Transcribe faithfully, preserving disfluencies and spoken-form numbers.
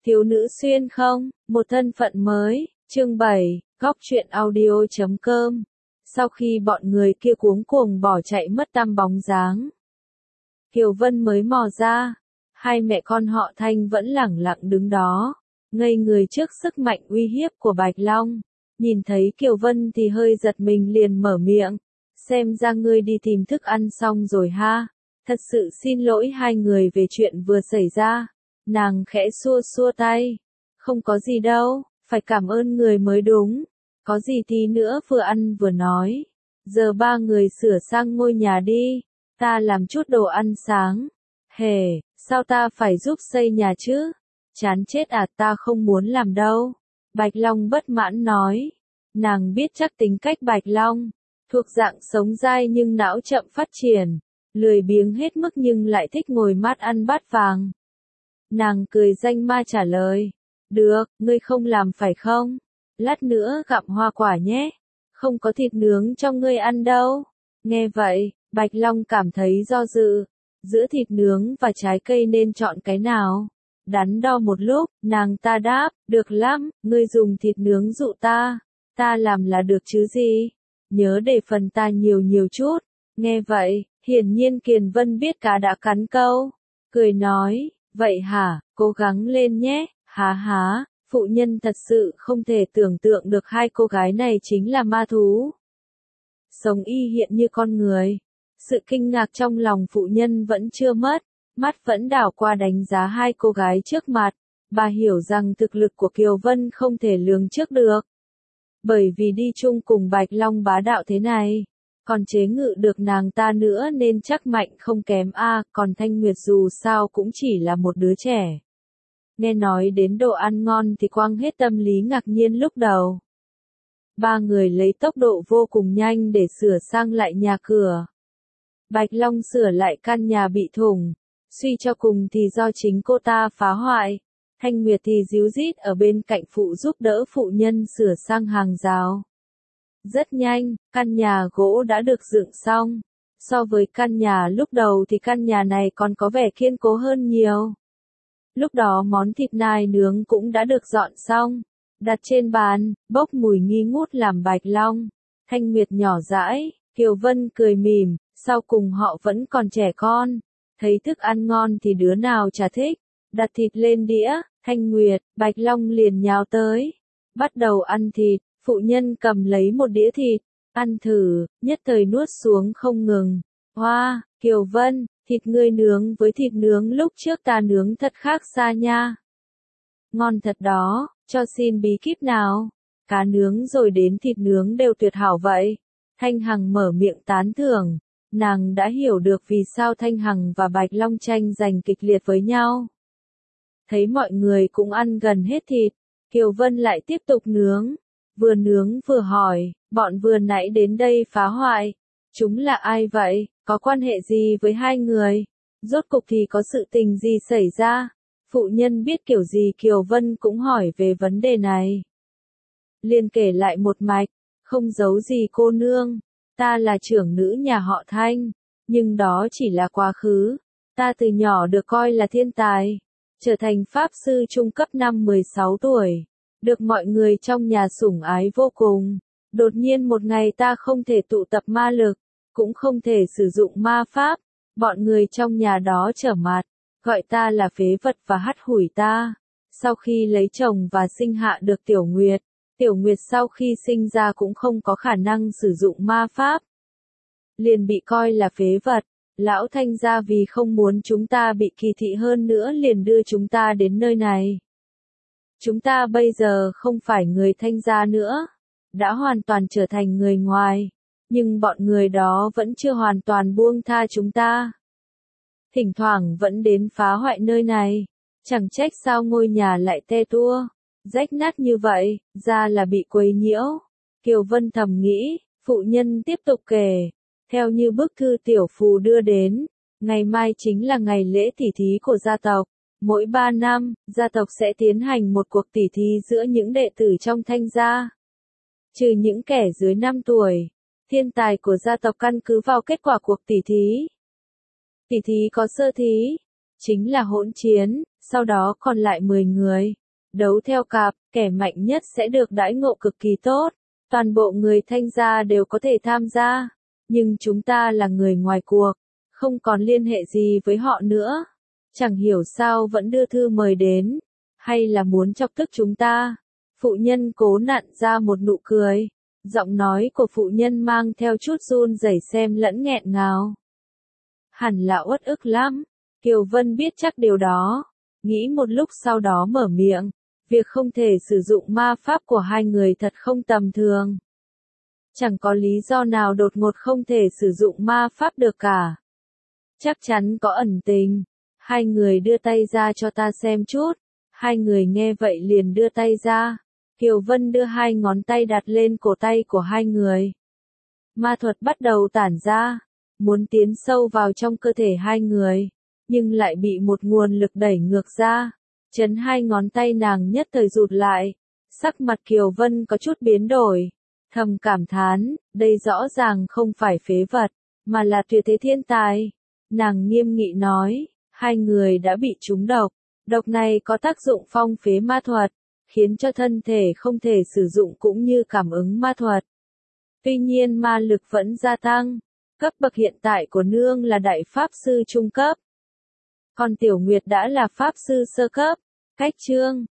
Thiếu nữ xuyên không, một thân phận mới, chương bảy, góc truyện audio chấm com. Sau khi bọn người kia cuống cuồng bỏ chạy mất tăm bóng dáng, Kiều Vân mới mò ra, hai mẹ con họ Thanh vẫn lẳng lặng đứng đó, ngây người trước sức mạnh uy hiếp của Bạch Long. Nhìn thấy Kiều Vân thì hơi giật mình liền mở miệng, xem ra ngươi đi tìm thức ăn xong rồi ha, thật sự xin lỗi hai người về chuyện vừa xảy ra. Nàng khẽ xua xua tay, không có gì đâu, phải cảm ơn người mới đúng, có gì tí nữa vừa ăn vừa nói. Giờ ba người sửa sang ngôi nhà đi, ta làm chút đồ ăn sáng. Hề, sao ta phải giúp xây nhà chứ? Chán chết à, ta không muốn làm đâu. Bạch Long bất mãn nói, nàng biết chắc tính cách Bạch Long, thuộc dạng sống dai nhưng não chậm phát triển, lười biếng hết mức nhưng lại thích ngồi mát ăn bát vàng. Nàng cười danh ma trả lời, được, ngươi không làm phải không? Lát nữa gặm hoa quả nhé, không có thịt nướng cho ngươi ăn đâu. Nghe vậy, Bạch Long cảm thấy do dự, giữa thịt nướng và trái cây nên chọn cái nào? Đắn đo một lúc, nàng ta đáp, được lắm, ngươi dùng thịt nướng dụ ta, ta làm là được chứ gì? Nhớ để phần ta nhiều nhiều chút. Nghe vậy, hiển nhiên Kiền Vân biết cá đã cắn câu, cười nói, vậy hả, cố gắng lên nhé, há há, phụ nhân thật sự không thể tưởng tượng được hai cô gái này chính là ma thú. Sống y hiện như con người. Sự kinh ngạc trong lòng phụ nhân vẫn chưa mất, mắt vẫn đảo qua đánh giá hai cô gái trước mặt, bà hiểu rằng thực lực của Kiều Vân không thể lường trước được. Bởi vì đi chung cùng Bạch Long bá đạo thế này, còn chế ngự được nàng ta nữa nên chắc mạnh không kém a, còn Thanh Nguyệt dù sao cũng chỉ là một đứa trẻ. Nghe nói đến đồ ăn ngon thì quăng hết tâm lý ngạc nhiên lúc đầu. Ba người lấy tốc độ vô cùng nhanh để sửa sang lại nhà cửa. Bạch Long sửa lại căn nhà bị thủng, suy cho cùng thì do chính cô ta phá hoại. Thanh Nguyệt thì díu dít ở bên cạnh phụ giúp đỡ phụ nhân sửa sang hàng rào. Rất nhanh, căn nhà gỗ đã được dựng xong. So với căn nhà lúc đầu thì căn nhà này còn có vẻ kiên cố hơn nhiều. Lúc đó món thịt nai nướng cũng đã được dọn xong, đặt trên bàn, bốc mùi nghi ngút làm Bạch Long, Thanh Nguyệt nhỏ dãi, Kiều Vân cười mỉm, sau cùng họ vẫn còn trẻ con, thấy thức ăn ngon thì đứa nào chả thích, đặt thịt lên đĩa, Thanh Nguyệt, Bạch Long liền nhào tới, bắt đầu ăn thịt, phụ nhân cầm lấy một đĩa thịt, ăn thử, nhất thời nuốt xuống không ngừng. Hoa, wow, Kiều Vân, thịt ngươi nướng với thịt nướng lúc trước ta nướng thật khác xa nha. Ngon thật đó, cho xin bí kíp nào. Cá nướng rồi đến thịt nướng đều tuyệt hảo vậy. Thanh Hằng mở miệng tán thưởng, nàng đã hiểu được vì sao Thanh Hằng và Bạch Long tranh giành kịch liệt với nhau. Thấy mọi người cũng ăn gần hết thịt, Kiều Vân lại tiếp tục nướng, vừa nướng vừa hỏi, bọn vừa nãy đến đây phá hoại, chúng là ai vậy, có quan hệ gì với hai người, rốt cục thì có sự tình gì xảy ra, phụ nhân biết kiểu gì Kiều Vân cũng hỏi về vấn đề này. Liền kể lại một mạch, không giấu gì cô nương, ta là trưởng nữ nhà họ Thanh, nhưng đó chỉ là quá khứ, ta từ nhỏ được coi là thiên tài, trở thành pháp sư trung cấp năm mười sáu tuổi, được mọi người trong nhà sủng ái vô cùng. Đột nhiên một ngày ta không thể tụ tập ma lực, cũng không thể sử dụng ma pháp, bọn người trong nhà đó trở mặt, gọi ta là phế vật và hắt hủi ta. Sau khi lấy chồng và sinh hạ được Tiểu Nguyệt, Tiểu Nguyệt sau khi sinh ra cũng không có khả năng sử dụng ma pháp, liền bị coi là phế vật. Lão Thanh gia vì không muốn chúng ta bị kỳ thị hơn nữa liền đưa chúng ta đến nơi này. Chúng ta bây giờ không phải người Thanh gia nữa, đã hoàn toàn trở thành người ngoài, nhưng bọn người đó vẫn chưa hoàn toàn buông tha chúng ta. Thỉnh thoảng vẫn đến phá hoại nơi này, chẳng trách sao ngôi nhà lại te tua, rách nát như vậy, ra là bị quấy nhiễu. Kiều Vân thầm nghĩ, phụ nhân tiếp tục kể, theo như bức thư tiểu phù đưa đến, ngày mai chính là ngày lễ tỉ thí của gia tộc. Mỗi ba năm, gia tộc sẽ tiến hành một cuộc tỉ thí giữa những đệ tử trong Thanh gia. Trừ những kẻ dưới năm tuổi, thiên tài của gia tộc căn cứ vào kết quả cuộc tỉ thí. Tỉ thí có sơ thí, chính là hỗn chiến, sau đó còn lại mười người. Đấu theo cặp, kẻ mạnh nhất sẽ được đãi ngộ cực kỳ tốt. Toàn bộ người Thanh gia đều có thể tham gia, nhưng chúng ta là người ngoài cuộc, không còn liên hệ gì với họ nữa. Chẳng hiểu sao vẫn đưa thư mời đến, hay là muốn chọc tức chúng ta. Phụ nhân cố nặn ra một nụ cười, giọng nói của phụ nhân mang theo chút run rẩy xem lẫn nghẹn ngào. Hẳn là uất ức lắm, Kiều Vân biết chắc điều đó, nghĩ một lúc sau đó mở miệng, việc không thể sử dụng ma pháp của hai người thật không tầm thường. Chẳng có lý do nào đột ngột không thể sử dụng ma pháp được cả. Chắc chắn có ẩn tình. Hai người đưa tay ra cho ta xem chút. Hai người nghe vậy liền đưa tay ra. Kiều Vân đưa hai ngón tay đặt lên cổ tay của hai người. Ma thuật bắt đầu tản ra, muốn tiến sâu vào trong cơ thể hai người, nhưng lại bị một nguồn lực đẩy ngược ra. Chấn hai ngón tay nàng nhất thời rụt lại. Sắc mặt Kiều Vân có chút biến đổi. Thầm cảm thán, đây rõ ràng không phải phế vật, mà là tuyệt thế thiên tài. Nàng nghiêm nghị nói, hai người đã bị trúng độc. Độc này có tác dụng phong phế ma thuật, khiến cho thân thể không thể sử dụng cũng như cảm ứng ma thuật. Tuy nhiên ma lực vẫn gia tăng. Cấp bậc hiện tại của nương là đại pháp sư trung cấp. Còn Tiểu Nguyệt đã là pháp sư sơ cấp. Cách chương